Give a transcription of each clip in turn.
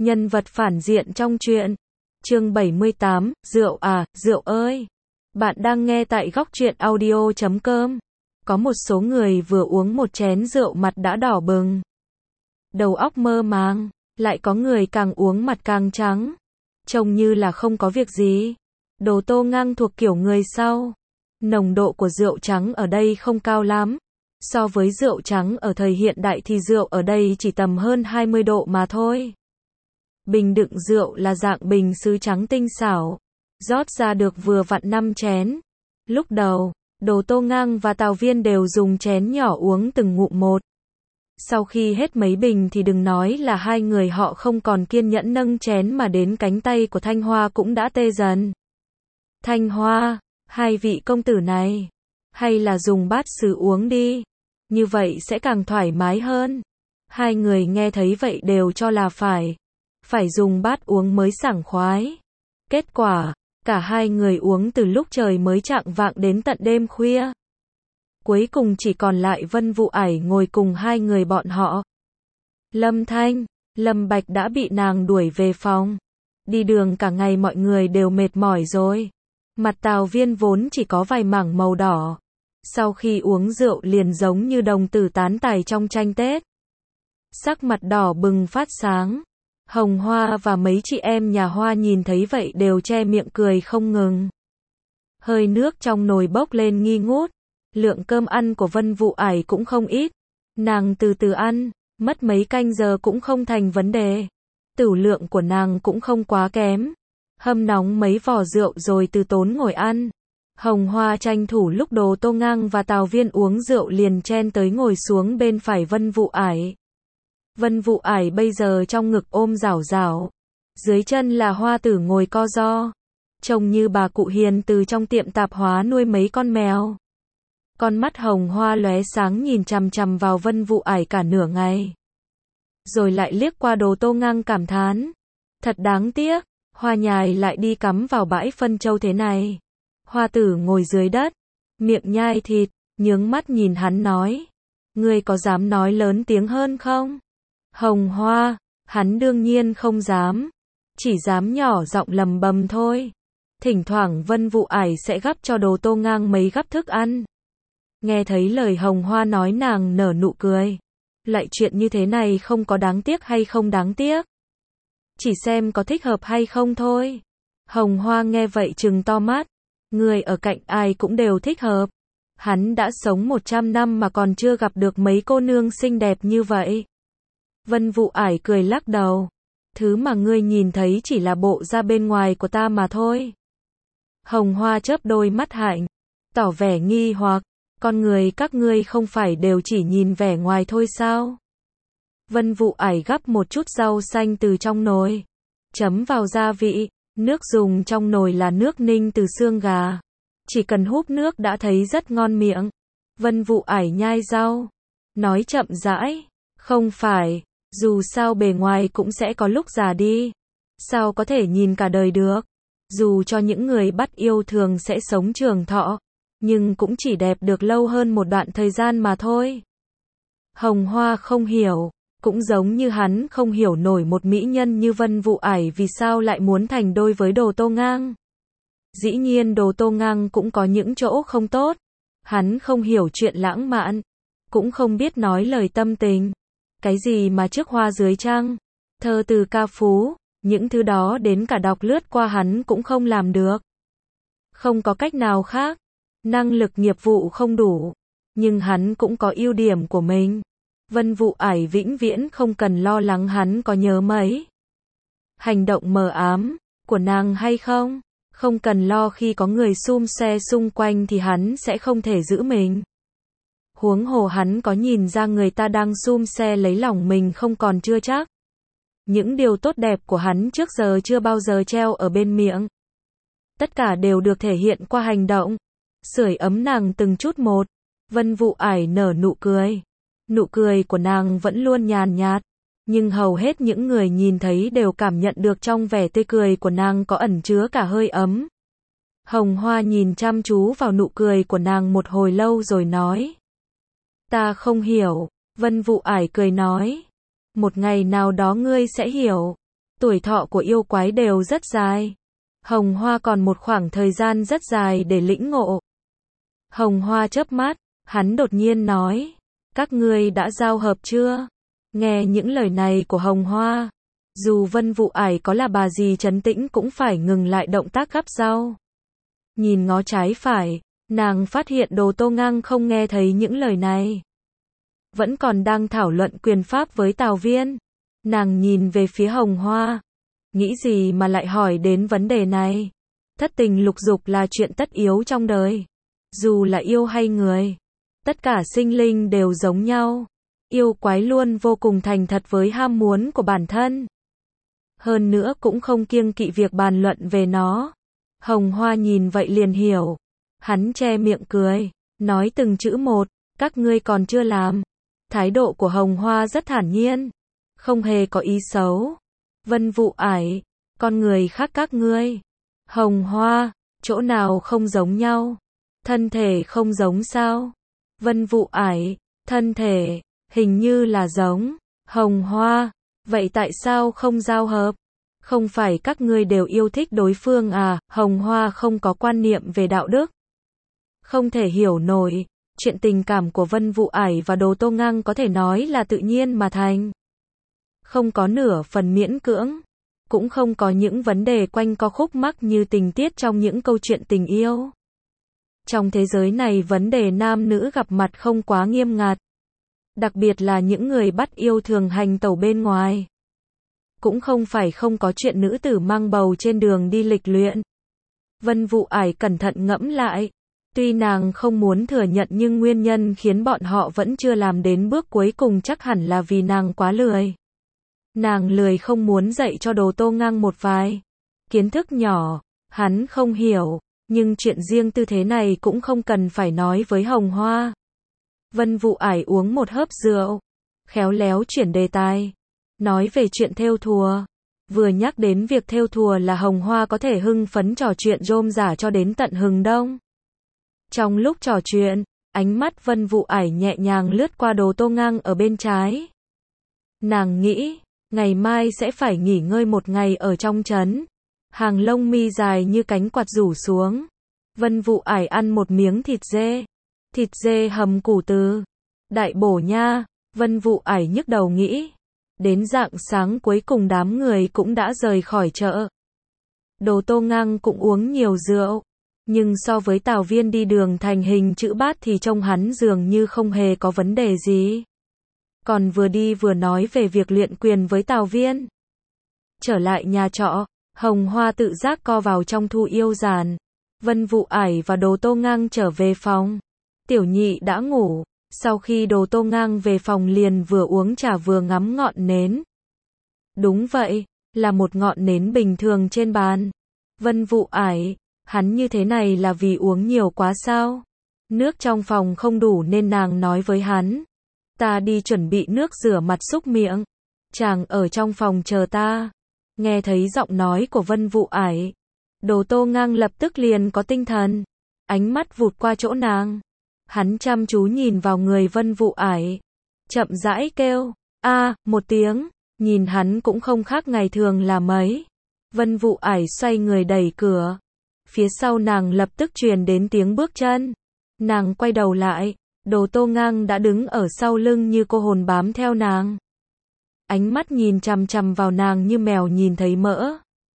Nhân vật phản diện trong truyện. Chương 78, rượu à, rượu ơi. Bạn đang nghe tại góc truyện audio.com. Có một số người vừa uống một chén rượu mặt đã đỏ bừng, đầu óc mơ màng, lại có người càng uống mặt càng trắng, trông như là không có việc gì. Đồ Tô Ngang thuộc kiểu người sau. Nồng độ của rượu trắng ở đây không cao lắm. So với rượu trắng ở thời hiện đại thì rượu ở đây chỉ tầm hơn 20 độ mà thôi. Bình đựng rượu là dạng bình sứ trắng tinh xảo, rót ra được vừa vặn 5 chén. Lúc đầu, Đồ Tô Ngang và Tào Viên đều dùng chén nhỏ uống từng ngụm một. Sau khi hết mấy bình thì đừng nói là hai người họ không còn kiên nhẫn nâng chén mà đến cánh tay của Thanh Hoa cũng đã tê dần. Thanh Hoa, hai vị công tử này, hay là dùng bát sứ uống đi, như vậy sẽ càng thoải mái hơn. Hai người nghe thấy vậy đều cho là phải dùng bát uống mới sảng khoái. Kết quả, cả hai người uống từ lúc trời mới chạng vạng đến tận đêm khuya. Cuối cùng chỉ còn lại Vân Vũ Ải ngồi cùng hai người bọn họ. Lâm Thanh, Lâm Bạch đã bị nàng đuổi về phòng. Đi đường cả ngày mọi người đều mệt mỏi rồi. Mặt Tào Viên vốn chỉ có vài mảng màu đỏ. Sau khi uống rượu liền giống như đồng tử tán tài trong tranh Tết. Sắc mặt đỏ bừng phát sáng. Hồng Hoa và mấy chị em nhà Hoa nhìn thấy vậy đều che miệng cười không ngừng. Hơi nước trong nồi bốc lên nghi ngút. Lượng cơm ăn của Vân Vũ Ải cũng không ít. Nàng từ từ ăn, mất mấy canh giờ cũng không thành vấn đề. Tửu lượng của nàng cũng không quá kém. Hâm nóng mấy vò rượu rồi từ tốn ngồi ăn. Hồng Hoa tranh thủ lúc Đồ Tô Ngang và Tào Viên uống rượu liền chen tới ngồi xuống bên phải Vân Vũ Ải. Vân Vũ Ải bây giờ trong ngực ôm rảo rảo. Dưới chân là Hoa Tử ngồi co ro. Trông như bà cụ Hiền từ trong tiệm tạp hóa nuôi mấy con mèo. Con mắt Hồng Hoa lóe sáng nhìn chằm chằm vào Vân Vũ Ải cả nửa ngày. Rồi lại liếc qua Đồ Tô Ngang cảm thán. Thật đáng tiếc, Hoa nhài lại đi cắm vào bãi phân châu thế này. Hoa Tử ngồi dưới đất, miệng nhai thịt, nhướng mắt nhìn hắn nói. Ngươi có dám nói lớn tiếng hơn không? Hồng Hoa, hắn đương nhiên không dám. Chỉ dám nhỏ giọng lầm bầm thôi. Thỉnh thoảng Vân Vũ Ải sẽ gắp cho Đồ Tô Ngang mấy gắp thức ăn. Nghe thấy lời Hồng Hoa nói nàng nở nụ cười. Lại chuyện như thế này không có đáng tiếc hay không đáng tiếc. Chỉ xem có thích hợp hay không thôi. Hồng Hoa nghe vậy trừng to mắt. Người ở cạnh ai cũng đều thích hợp. Hắn đã sống 100 năm mà còn chưa gặp được mấy cô nương xinh đẹp như vậy. Vân Vũ Ải cười lắc đầu. Thứ mà ngươi nhìn thấy chỉ là bộ da bên ngoài của ta mà thôi. Hồng Hoa chớp đôi mắt hạnh, tỏ vẻ nghi hoặc. Con người các ngươi không phải đều chỉ nhìn vẻ ngoài thôi sao? Vân Vũ Ải gắp một chút rau xanh từ trong nồi, chấm vào gia vị. Nước dùng trong nồi là nước ninh từ xương gà. Chỉ cần húp nước đã thấy rất ngon miệng. Vân Vũ Ải nhai rau, nói chậm rãi. Không phải, dù sao bề ngoài cũng sẽ có lúc già đi. Sao có thể nhìn cả đời được? Dù cho những người bắt yêu thường sẽ sống trường thọ, nhưng cũng chỉ đẹp được lâu hơn một đoạn thời gian mà thôi. Hồng Hoa không hiểu, cũng giống như hắn không hiểu nổi một mỹ nhân như Vân Vũ Ải vì sao lại muốn thành đôi với Đồ Tô Ngang. Dĩ nhiên Đồ Tô Ngang cũng có những chỗ không tốt. Hắn không hiểu chuyện lãng mạn, cũng không biết nói lời tâm tình. Cái gì mà trước hoa dưới trăng, thơ từ ca phú, những thứ đó đến cả đọc lướt qua hắn cũng không làm được. Không có cách nào khác. Năng lực nghiệp vụ không đủ, nhưng hắn cũng có ưu điểm của mình. Vân Vũ Ải vĩnh viễn không cần lo lắng hắn có nhớ mấy hành động mờ ám của nàng hay không. Không cần lo khi có người xum xe xung quanh thì hắn sẽ không thể giữ mình. Huống hồ hắn có nhìn ra người ta đang xum xe lấy lòng mình không còn chưa chắc. Những điều tốt đẹp của hắn trước giờ chưa bao giờ treo ở bên miệng. Tất cả đều được thể hiện qua hành động. Sưởi ấm nàng từng chút một. Vân Vũ Ải nở nụ cười. Nụ cười của nàng vẫn luôn nhàn nhạt. Nhưng hầu hết những người nhìn thấy đều cảm nhận được trong vẻ tươi cười của nàng có ẩn chứa cả hơi ấm. Hồng Hoa nhìn chăm chú vào nụ cười của nàng một hồi lâu rồi nói. Ta không hiểu. Vân Vũ Ải cười nói. Một ngày nào đó ngươi sẽ hiểu. Tuổi thọ của yêu quái đều rất dài. Hồng Hoa còn một khoảng thời gian rất dài để lĩnh ngộ. Hồng Hoa chớp mắt, hắn đột nhiên nói, các ngươi đã giao hợp chưa? Nghe những lời này của Hồng Hoa, dù Vân Vụ Ải có là bà gì trấn tĩnh cũng phải ngừng lại động tác gắp rau. Nhìn ngó trái phải, nàng phát hiện Đồ Tô Ngang không nghe thấy những lời này. Vẫn còn đang thảo luận quyền pháp với Tào Viên. Nàng nhìn về phía Hồng Hoa. Nghĩ gì mà lại hỏi đến vấn đề này? Thất tình lục dục là chuyện tất yếu trong đời. Dù là yêu hay người, tất cả sinh linh đều giống nhau. Yêu quái luôn vô cùng thành thật với ham muốn của bản thân. Hơn nữa cũng không kiêng kỵ việc bàn luận về nó. Hồng Hoa nhìn vậy liền hiểu. Hắn che miệng cười, nói từng chữ một, các ngươi còn chưa làm. Thái độ của Hồng Hoa rất thản nhiên, không hề có ý xấu. Vân Vụ Ải, con người khác các ngươi. Hồng Hoa, chỗ nào không giống nhau? Thân thể không giống sao? Vân Vụ Ải, thân thể, hình như là giống. Hồng Hoa, vậy tại sao không giao hợp? Không phải các ngươi đều yêu thích đối phương à? Hồng Hoa không có quan niệm về đạo đức. Không thể hiểu nổi, chuyện tình cảm của Vân Vụ Ải và Đồ Tô Ngang có thể nói là tự nhiên mà thành. Không có nửa phần miễn cưỡng, cũng không có những vấn đề quanh co khúc mắc như tình tiết trong những câu chuyện tình yêu. Trong thế giới này vấn đề nam nữ gặp mặt không quá nghiêm ngặt. Đặc biệt là những người bắt yêu thường hành tẩu bên ngoài. Cũng không phải không có chuyện nữ tử mang bầu trên đường đi lịch luyện. Vân Vụ Ải cẩn thận ngẫm lại. Tuy nàng không muốn thừa nhận nhưng nguyên nhân khiến bọn họ vẫn chưa làm đến bước cuối cùng chắc hẳn là vì nàng quá lười. Nàng lười không muốn dạy cho Đồ Tô Ngang một vài kiến thức nhỏ, hắn không hiểu, nhưng chuyện riêng tư thế này cũng không cần phải nói với Hồng Hoa. Vân Vụ Ải uống một hớp rượu, khéo léo chuyển đề tài, nói về chuyện thêu thùa. Vừa nhắc đến việc thêu thùa là Hồng Hoa có thể hưng phấn trò chuyện rôm rả cho đến tận hừng đông. Trong lúc trò chuyện, ánh mắt Vân Vụ Ải nhẹ nhàng lướt qua Đồ Tô Ngang ở bên trái. Nàng nghĩ, ngày mai sẽ phải nghỉ ngơi một ngày ở trong trấn. Hàng lông mi dài như cánh quạt rủ xuống. Vân Vụ Ải ăn một miếng thịt dê hầm củ từ. Đại bổ nha, Vân Vụ Ải nhức đầu nghĩ. Đến rạng sáng cuối cùng đám người cũng đã rời khỏi chợ. Đồ Tô Ngang cũng uống nhiều rượu. Nhưng so với Tào Viên đi đường thành hình chữ bát thì trông hắn dường như không hề có vấn đề gì. Còn vừa đi vừa nói về việc luyện quyền với Tào Viên. Trở lại nhà trọ, Hồng Hoa tự giác co vào trong thu yêu giàn. Vân Vụ Ải và Đồ Tô Ngang trở về phòng. Tiểu nhị đã ngủ. Sau khi Đồ Tô Ngang về phòng liền vừa uống trà vừa ngắm ngọn nến. Đúng vậy, là một ngọn nến bình thường trên bàn. Vân Vụ Ải, hắn như thế này là vì uống nhiều quá sao? Nước trong phòng không đủ nên nàng nói với hắn. Ta đi chuẩn bị nước rửa mặt súc miệng. Chàng ở trong phòng chờ ta. Nghe thấy giọng nói của Vân Vụ Ải. Đồ Tô Ngang lập tức liền có tinh thần. Ánh mắt vụt qua chỗ nàng. Hắn chăm chú nhìn vào người Vân Vụ Ải. Chậm rãi kêu, một tiếng. Nhìn hắn cũng không khác ngày thường là mấy. Vân Vụ Ải xoay người đẩy cửa. Phía sau nàng lập tức truyền đến tiếng bước chân. Nàng quay đầu lại. Đồ Tô Ngang đã đứng ở sau lưng như cô hồn bám theo nàng. Ánh mắt nhìn chằm chằm vào nàng như mèo nhìn thấy mỡ.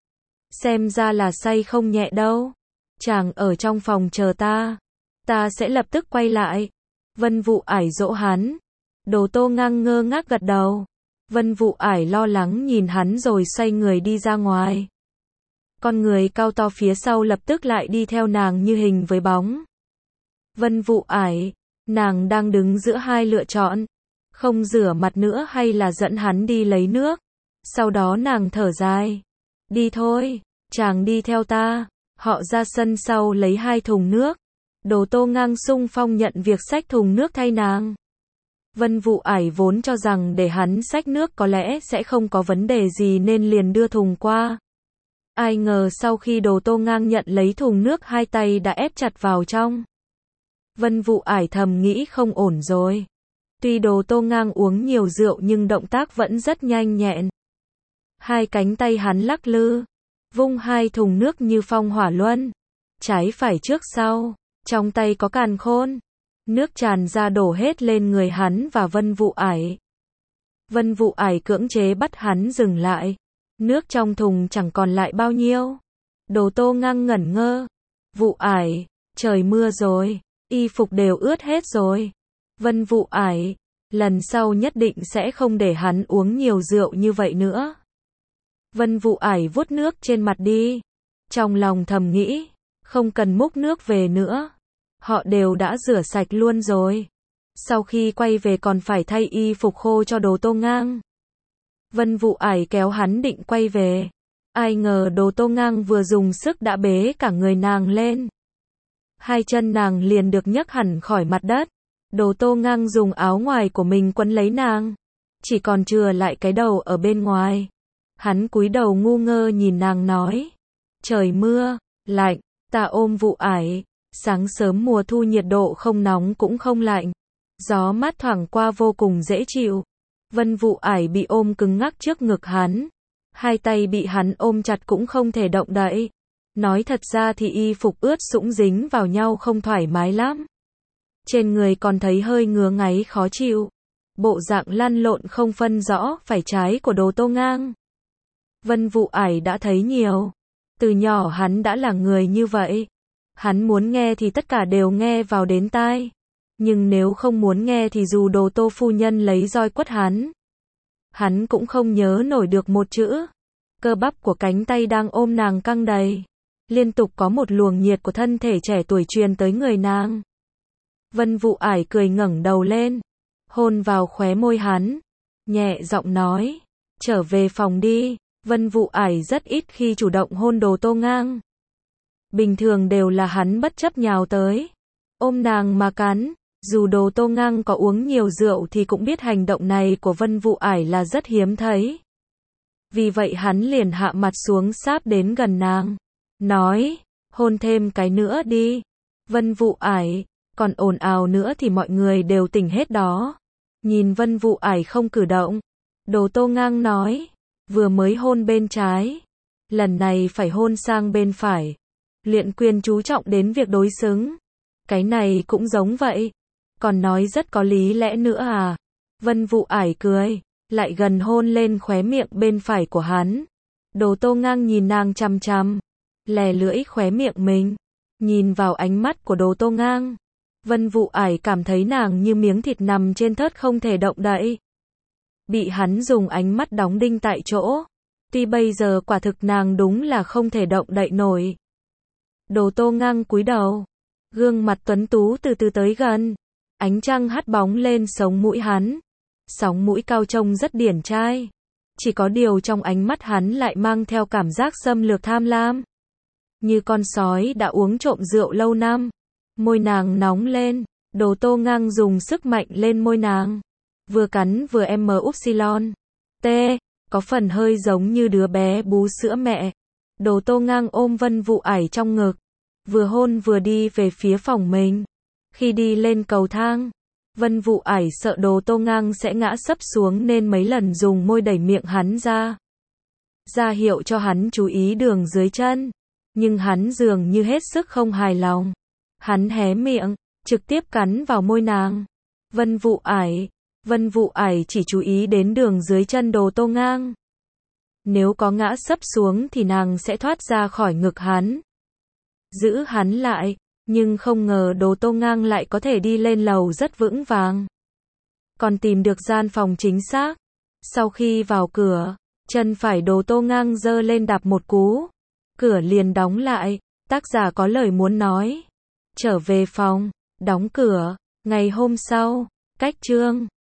Xem ra là say không nhẹ đâu. Chàng ở trong phòng chờ ta. Ta sẽ lập tức quay lại. Vân Vụ Ải dỗ hắn. Đồ Tô Ngang ngơ ngác gật đầu. Vân Vụ Ải lo lắng nhìn hắn rồi xoay người đi ra ngoài. Con người cao to phía sau lập tức lại đi theo nàng như hình với bóng. Vân Vụ Ải, nàng đang đứng giữa hai lựa chọn. Không rửa mặt nữa hay là dẫn hắn đi lấy nước. Sau đó nàng thở dài. Đi thôi, chàng đi theo ta. Họ ra sân sau lấy 2 thùng nước. Đồ Tô Ngang xung phong nhận việc xách thùng nước thay nàng. Vân Vụ Ải vốn cho rằng để hắn xách nước có lẽ sẽ không có vấn đề gì nên liền đưa thùng qua. Ai ngờ sau khi Đồ Tô Ngang nhận lấy thùng nước 2 tay đã ép chặt vào trong. Vân Vụ Ải thầm nghĩ không ổn rồi. Tuy Đồ Tô Ngang uống nhiều rượu nhưng động tác vẫn rất nhanh nhẹn. Hai cánh tay hắn lắc lư, vung hai thùng nước như phong hỏa luân, trái phải trước sau, trong tay có càn khôn. Nước tràn ra đổ hết lên người hắn và Vân Vụ Ải. Vân Vụ Ải cưỡng chế bắt hắn dừng lại. Nước trong thùng chẳng còn lại bao nhiêu. Đồ Tô Ngang ngẩn ngơ. Vụ Ải, trời mưa rồi, y phục đều ướt hết rồi. Vân Vụ Ải, lần sau nhất định sẽ không để hắn uống nhiều rượu như vậy nữa. Vân Vụ Ải vuốt nước trên mặt đi. Trong lòng thầm nghĩ, không cần múc nước về nữa. Họ đều đã rửa sạch luôn rồi. Sau khi quay về còn phải thay y phục khô cho Đồ Tô Ngang. Vân Vụ Ải kéo hắn định quay về. Ai ngờ Đồ Tô Ngang vừa dùng sức đã bế cả người nàng lên. Hai chân nàng liền được nhấc hẳn khỏi mặt đất. Đồ Tô Ngang dùng áo ngoài của mình quấn lấy nàng. Chỉ còn chừa lại cái đầu ở bên ngoài. Hắn cúi đầu ngu ngơ nhìn nàng nói. Trời mưa, lạnh, ta ôm Vụ Ải. Sáng sớm mùa thu nhiệt độ không nóng cũng không lạnh. Gió mát thoảng qua vô cùng dễ chịu. Vân Vụ Ải bị ôm cứng ngắc trước ngực hắn. Hai tay bị hắn ôm chặt cũng không thể động đậy. Nói thật ra thì y phục ướt sũng dính vào nhau không thoải mái lắm. Trên người còn thấy hơi ngứa ngáy khó chịu. Bộ dạng lăn lộn không phân rõ phải trái của Đồ Tô Ngang. Vân Vụ Ải đã thấy nhiều. Từ nhỏ hắn đã là người như vậy. Hắn muốn nghe thì tất cả đều nghe vào đến tai. Nhưng nếu không muốn nghe thì dù Đồ Tô phu nhân lấy roi quất hắn cũng không nhớ nổi được một chữ. Cơ bắp của cánh tay đang ôm nàng căng đầy. Liên tục có một luồng nhiệt của thân thể trẻ tuổi truyền tới người nàng. Vân Vụ Ải cười ngẩng đầu lên, hôn vào khóe môi hắn, nhẹ giọng nói, trở về phòng đi. Vân Vụ Ải rất ít khi chủ động hôn Đồ Tô Ngang. Bình thường đều là hắn bất chấp nhào tới, ôm nàng mà cắn. Dù Đồ Tô Ngang có uống nhiều rượu thì cũng biết hành động này của Vân Vụ Ải là rất hiếm thấy. Vì vậy hắn liền hạ mặt xuống sáp đến gần nàng, nói, hôn thêm cái nữa đi. Vân Vụ Ải, còn ồn ào nữa thì mọi người đều tỉnh hết đó. Nhìn Vân Vụ Ải không cử động, Đồ Tô Ngang nói, vừa mới hôn bên trái, lần này phải hôn sang bên phải. Luyện quyền chú trọng đến việc đối xứng. Cái này cũng giống vậy. Còn nói rất có lý lẽ nữa à? Vân Vụ Ải cười, lại gần hôn lên khóe miệng bên phải của hắn. Đồ Tô Ngang nhìn nàng chằm chằm, lè lưỡi khóe miệng mình, nhìn vào ánh mắt của Đồ Tô Ngang. Vân Vụ Ải cảm thấy nàng như miếng thịt nằm trên thớt không thể động đậy. Bị hắn dùng ánh mắt đóng đinh tại chỗ. Tuy bây giờ quả thực nàng đúng là không thể động đậy nổi. Đồ Tô Ngang cúi đầu, gương mặt tuấn tú từ từ tới gần. Ánh trăng hắt bóng lên sống mũi hắn. Sóng mũi cao trông rất điển trai. Chỉ có điều trong ánh mắt hắn lại mang theo cảm giác xâm lược tham lam. Như con sói đã uống trộm rượu lâu năm. Môi nàng nóng lên. Đồ Tô Ngang dùng sức mạnh lên môi nàng. Vừa cắn vừa upsilon. T. Có phần hơi giống như đứa bé bú sữa mẹ. Đồ Tô Ngang ôm Vân Vụ Ải trong ngực. Vừa hôn vừa đi về phía phòng mình. Khi đi lên cầu thang, Vân Vụ Ải sợ Đồ Tô Ngang sẽ ngã sấp xuống nên mấy lần dùng môi đẩy miệng hắn ra hiệu cho hắn chú ý đường dưới chân. Nhưng hắn dường như hết sức không hài lòng. Hắn hé miệng, trực tiếp cắn vào môi nàng. Vân Vụ Ải chỉ chú ý đến đường dưới chân Đồ Tô Ngang. Nếu có ngã sấp xuống thì nàng sẽ thoát ra khỏi ngực hắn, giữ hắn lại. Nhưng không ngờ Đồ Tô Ngang lại có thể đi lên lầu rất vững vàng. Còn tìm được gian phòng chính xác. Sau khi vào cửa, chân phải Đồ Tô Ngang giơ lên đạp một cú. Cửa liền đóng lại. Tác giả có lời muốn nói. Trở về phòng, đóng cửa. Ngày hôm sau, cách chương